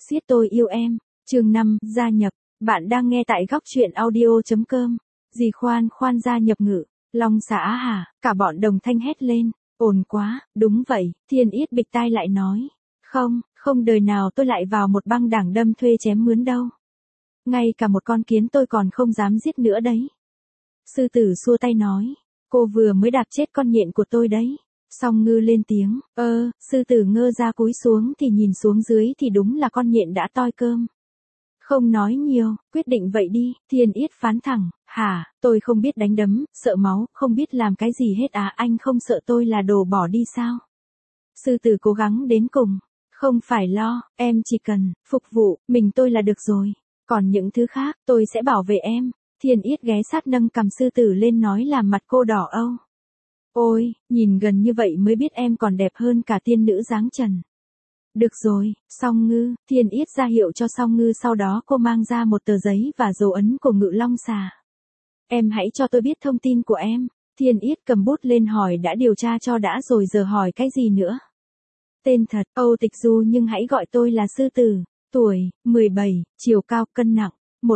Siết tôi yêu em, chương 5, gia nhập, bạn đang nghe tại góc truyện audio.com, dì khoan khoan gia nhập ngự, Long xả hả, cả bọn đồng thanh hét lên, ồn quá, đúng vậy, Thiên Yết bịch tai lại nói, không đời nào tôi lại vào một băng đảng đâm thuê chém mướn đâu. Ngay cả một con kiến tôi còn không dám giết nữa đấy. Sư tử xua tay nói, cô vừa mới đạp chết con nhện của tôi đấy. Song Ngư lên tiếng, sư tử ngơ ra cúi xuống thì nhìn xuống dưới thì đúng là con nhện đã toi cơm. Không nói nhiều, quyết định vậy đi, Thiên Yết phán thẳng, hả, tôi không biết đánh đấm, sợ máu, không biết làm cái gì hết à, anh không sợ tôi là đồ bỏ đi sao? Sư tử cố gắng đến cùng, không phải lo, em chỉ cần, phục vụ, mình tôi là được rồi, còn những thứ khác, tôi sẽ bảo vệ em. Thiên Yết ghé sát nâng cằm sư tử lên nói làm mặt cô đỏ âu. Ôi, nhìn gần như vậy mới biết em còn đẹp hơn cả tiên nữ dáng trần. Được rồi, Song Ngư, Thiên Yết ra hiệu cho Song Ngư, sau đó cô mang ra một tờ giấy và dấu ấn của Ngự Long xà. Em hãy cho tôi biết thông tin của em. Thiên Yết cầm bút lên hỏi đã điều tra cho đã rồi giờ hỏi cái gì nữa. Tên thật, Âu Tịch Du, nhưng hãy gọi tôi là sư tử. Tuổi, 17, chiều cao, cân nặng,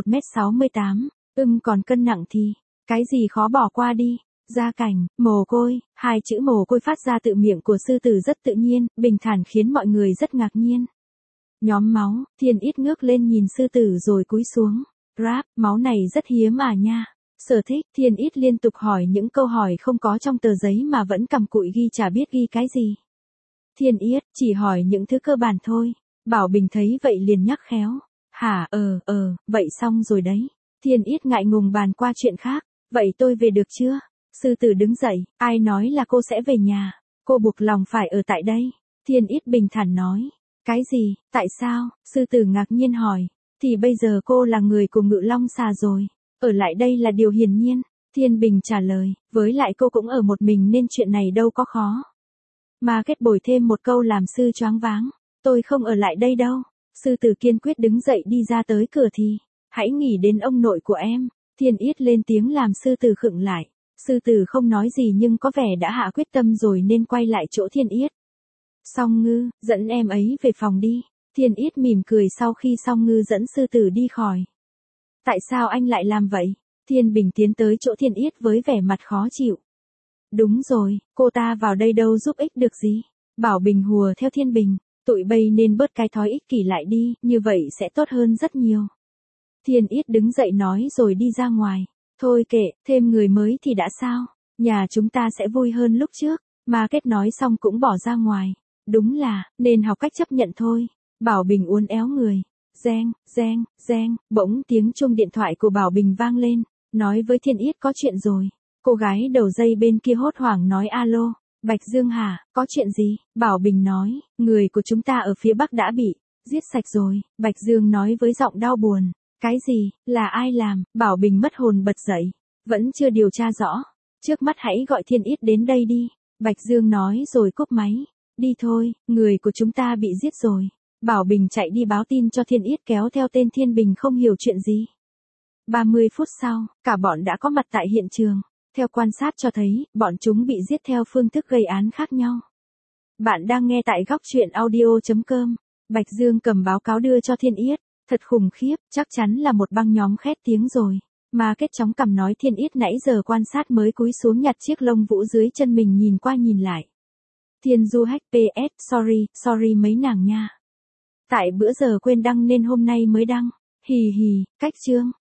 1m68, còn cân nặng thì, cái gì khó bỏ qua đi. Gia cảnh, mồ côi, hai chữ mồ côi phát ra tự miệng của sư tử rất tự nhiên, bình thản khiến mọi người rất ngạc nhiên. Nhóm máu, Thiên Yết ngước lên nhìn sư tử rồi cúi xuống. Rap, máu này rất hiếm à nha. Sở thích, Thiên Yết liên tục hỏi những câu hỏi không có trong tờ giấy mà vẫn cặm cụi ghi chả biết ghi cái gì. Thiên Yết, chỉ hỏi những thứ cơ bản thôi. Bảo Bình thấy vậy liền nhắc khéo. Hả, vậy xong rồi đấy. Thiên Yết ngại ngùng bàn qua chuyện khác. Vậy tôi về được chưa? Sư tử đứng dậy, ai nói là cô sẽ về nhà, cô buộc lòng phải ở tại đây. Thiên Yết bình thản nói, cái gì, tại sao, sư tử ngạc nhiên hỏi, thì bây giờ cô là người của Ngự Long xà rồi, ở lại đây là điều hiển nhiên. Thiên Bình trả lời, với lại cô cũng ở một mình nên chuyện này đâu có khó. Mà kết bồi thêm một câu làm sư choáng váng, tôi không ở lại đây đâu. Sư tử kiên quyết đứng dậy đi ra tới cửa thì, hãy nghĩ đến ông nội của em. Thiên Yết lên tiếng làm sư tử khựng lại. Sư tử không nói gì nhưng có vẻ đã hạ quyết tâm rồi nên quay lại chỗ Thiên Yết. Song Ngư, dẫn em ấy về phòng đi. Thiên Yết mỉm cười sau khi Song Ngư dẫn sư tử đi khỏi. Tại sao anh lại làm vậy? Thiên Bình tiến tới chỗ Thiên Yết với vẻ mặt khó chịu. Đúng rồi, cô ta vào đây đâu giúp ích được gì. Bảo Bình hùa theo Thiên Bình, tụi bay nên bớt cái thói ích kỷ lại đi, như vậy sẽ tốt hơn rất nhiều. Thiên Yết đứng dậy nói rồi đi ra ngoài. Thôi kệ, thêm người mới thì đã sao, nhà chúng ta sẽ vui hơn lúc trước. Mà kết nói xong cũng bỏ ra ngoài. Đúng là, nên học cách chấp nhận thôi. Bảo Bình uốn éo người. Reng, bỗng tiếng chuông điện thoại của Bảo Bình vang lên, nói với Thiên Yết có chuyện rồi. Cô gái đầu dây bên kia hốt hoảng nói alo, Bạch Dương hả, có chuyện gì? Bảo Bình nói, người của chúng ta ở phía Bắc đã bị giết sạch rồi. Bạch Dương nói với giọng đau buồn. Cái gì, là ai làm? Bảo Bình mất hồn bật dậy. Vẫn chưa điều tra rõ. Trước mắt hãy gọi Thiên Yết đến đây đi. Bạch Dương nói rồi cúp máy. Đi thôi, người của chúng ta bị giết rồi. Bảo Bình chạy đi báo tin cho Thiên Yết kéo theo tên Thiên Bình không hiểu chuyện gì. 30 phút sau, cả bọn đã có mặt tại hiện trường. Theo quan sát cho thấy, bọn chúng bị giết theo phương thức gây án khác nhau. Bạn đang nghe tại góc truyện audio.com. Bạch Dương cầm báo cáo đưa cho Thiên Yết. Thật khủng khiếp, chắc chắn là một băng nhóm khét tiếng rồi. Mà kết chóng cằm nói Thiên Yết nãy giờ quan sát mới cúi xuống nhặt chiếc lông vũ dưới chân mình nhìn qua nhìn lại. Thiên Du Hách PS, sorry mấy nàng nha. Tại bữa giờ quên đăng nên hôm nay mới đăng. Hì hì, cách chương.